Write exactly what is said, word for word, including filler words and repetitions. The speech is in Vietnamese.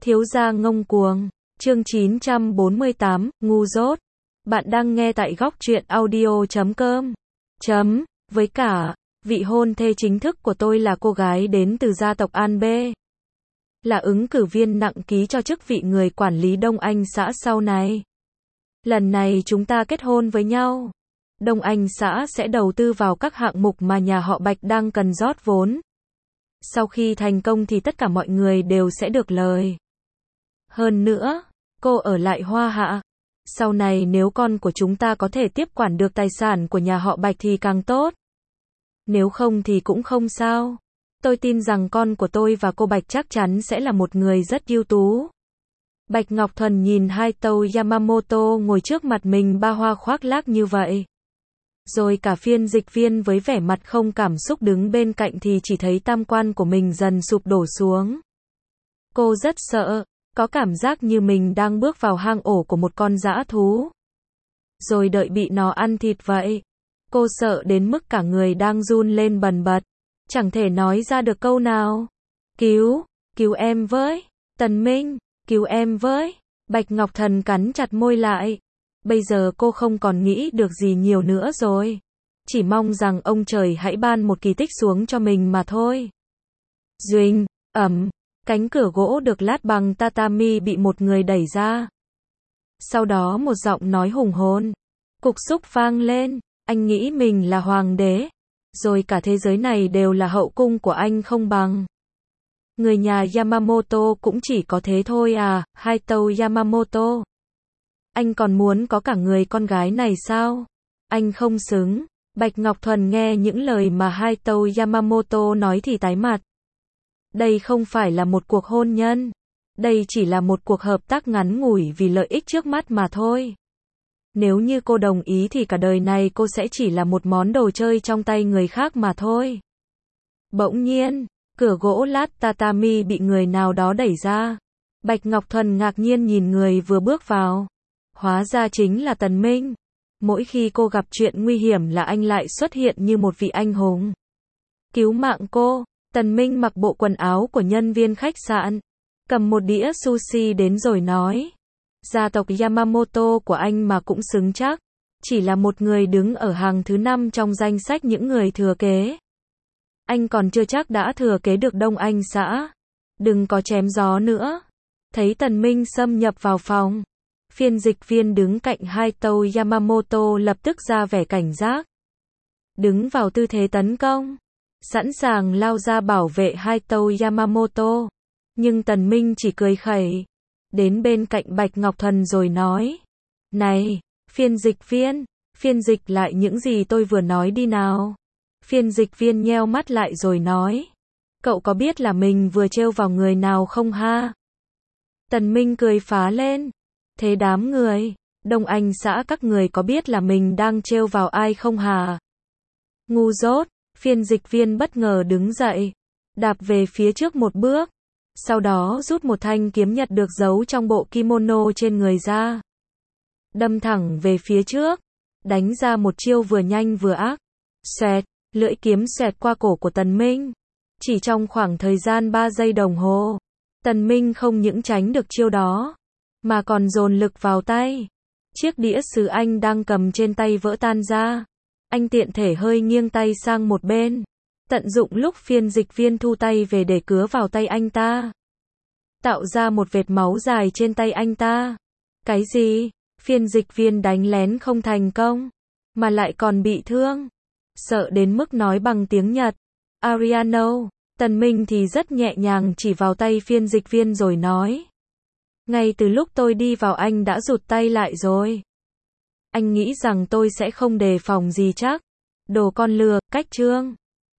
Thiếu gia ngông cuồng. Chương chín trăm bốn mươi tám, ngu dốt. Bạn đang nghe tại góc truyện audio chấm com. Chấm, với cả, vị hôn thê chính thức của tôi là cô gái đến từ gia tộc An B. Là ứng cử viên nặng ký cho chức vị người quản lý Đông Anh xã sau này. Lần này chúng ta kết hôn với nhau. Đông Anh xã sẽ đầu tư vào các hạng mục mà nhà họ Bạch đang cần rót vốn. Sau khi thành công thì tất cả mọi người đều sẽ được lời. Hơn nữa, cô ở lại Hoa Hạ. Sau này nếu con của chúng ta có thể tiếp quản được tài sản của nhà họ Bạch thì càng tốt. Nếu không thì cũng không sao. Tôi tin rằng con của tôi và cô Bạch chắc chắn sẽ là một người rất ưu tú. Bạch Ngọc Thuần nhìn hai tàu Yamamoto ngồi trước mặt mình ba hoa khoác lác như vậy. Rồi cả phiên dịch viên với vẻ mặt không cảm xúc đứng bên cạnh thì chỉ thấy tam quan của mình dần sụp đổ xuống. Cô rất sợ, có cảm giác như mình đang bước vào hang ổ của một con dã thú. Rồi đợi bị nó ăn thịt vậy. Cô sợ đến mức cả người đang run lên bần bật. Chẳng thể nói ra được câu nào. Cứu, cứu em với. Tần Minh, cứu em với. Bạch Ngọc Thần cắn chặt môi lại. Bây giờ cô không còn nghĩ được gì nhiều nữa rồi. Chỉ mong rằng ông trời hãy ban một kỳ tích xuống cho mình mà thôi. Duỳnh, ẩm, cánh cửa gỗ được lát bằng tatami bị một người đẩy ra. Sau đó một giọng nói hùng hồn, cục xúc vang lên, anh nghĩ mình là hoàng đế, rồi cả thế giới này đều là hậu cung của anh không bằng. Người nhà Yamamoto cũng chỉ có thế thôi à, hai tàu Yamamoto. Anh còn muốn có cả người con gái này sao? Anh không xứng. Bạch Ngọc Thuần nghe những lời mà hai tàu Yamamoto nói thì tái mặt. Đây không phải là một cuộc hôn nhân. Đây chỉ là một cuộc hợp tác ngắn ngủi vì lợi ích trước mắt mà thôi. Nếu như cô đồng ý thì cả đời này cô sẽ chỉ là một món đồ chơi trong tay người khác mà thôi. Bỗng nhiên, cửa gỗ lát tatami bị người nào đó đẩy ra. Bạch Ngọc Thuần ngạc nhiên nhìn người vừa bước vào. Hóa ra chính là Tần Minh. Mỗi khi cô gặp chuyện nguy hiểm là anh lại xuất hiện như một vị anh hùng. Cứu mạng cô. Tần Minh mặc bộ quần áo của nhân viên khách sạn. Cầm một đĩa sushi đến rồi nói. Gia tộc Yamamoto của anh mà cũng xứng chắc. Chỉ là một người đứng ở hàng thứ năm trong danh sách những người thừa kế. Anh còn chưa chắc đã thừa kế được Đông Anh xã. Đừng có chém gió nữa. Thấy Tần Minh xâm nhập vào phòng. Phiên dịch viên đứng cạnh hai tàu Yamamoto lập tức ra vẻ cảnh giác. Đứng vào tư thế tấn công. Sẵn sàng lao ra bảo vệ hai tàu Yamamoto. Nhưng Tần Minh chỉ cười khẩy. Đến bên cạnh Bạch Ngọc Thuần rồi nói. Này, phiên dịch viên, phiên dịch lại những gì tôi vừa nói đi nào. Phiên dịch viên nheo mắt lại rồi nói. Cậu có biết là mình vừa trêu vào người nào không ha? Tần Minh cười phá lên. Thế đám người, Đông Anh xã các người có biết là mình đang trêu vào ai không hả? Ngu dốt, phiên dịch viên bất ngờ đứng dậy, đạp về phía trước một bước, sau đó rút một thanh kiếm nhật được giấu trong bộ kimono trên người ra. Đâm thẳng về phía trước, đánh ra một chiêu vừa nhanh vừa ác. Xoẹt, lưỡi kiếm xoẹt qua cổ của Tần Minh. Chỉ trong khoảng thời gian ba giây đồng hồ, Tần Minh không những tránh được chiêu đó, mà còn dồn lực vào tay. Chiếc đĩa sứ anh đang cầm trên tay vỡ tan ra. Anh tiện thể hơi nghiêng tay sang một bên. Tận dụng lúc phiên dịch viên thu tay về để cứa vào tay anh ta. Tạo ra một vệt máu dài trên tay anh ta. Cái gì? Phiên dịch viên đánh lén không thành công, mà lại còn bị thương. Sợ đến mức nói bằng tiếng Nhật. Ariano. Tần Minh thì rất nhẹ nhàng chỉ vào tay phiên dịch viên rồi nói. Ngay từ lúc tôi đi vào anh đã rụt tay lại rồi. Anh nghĩ rằng tôi sẽ không đề phòng gì chắc. Đồ con lừa, cách trương.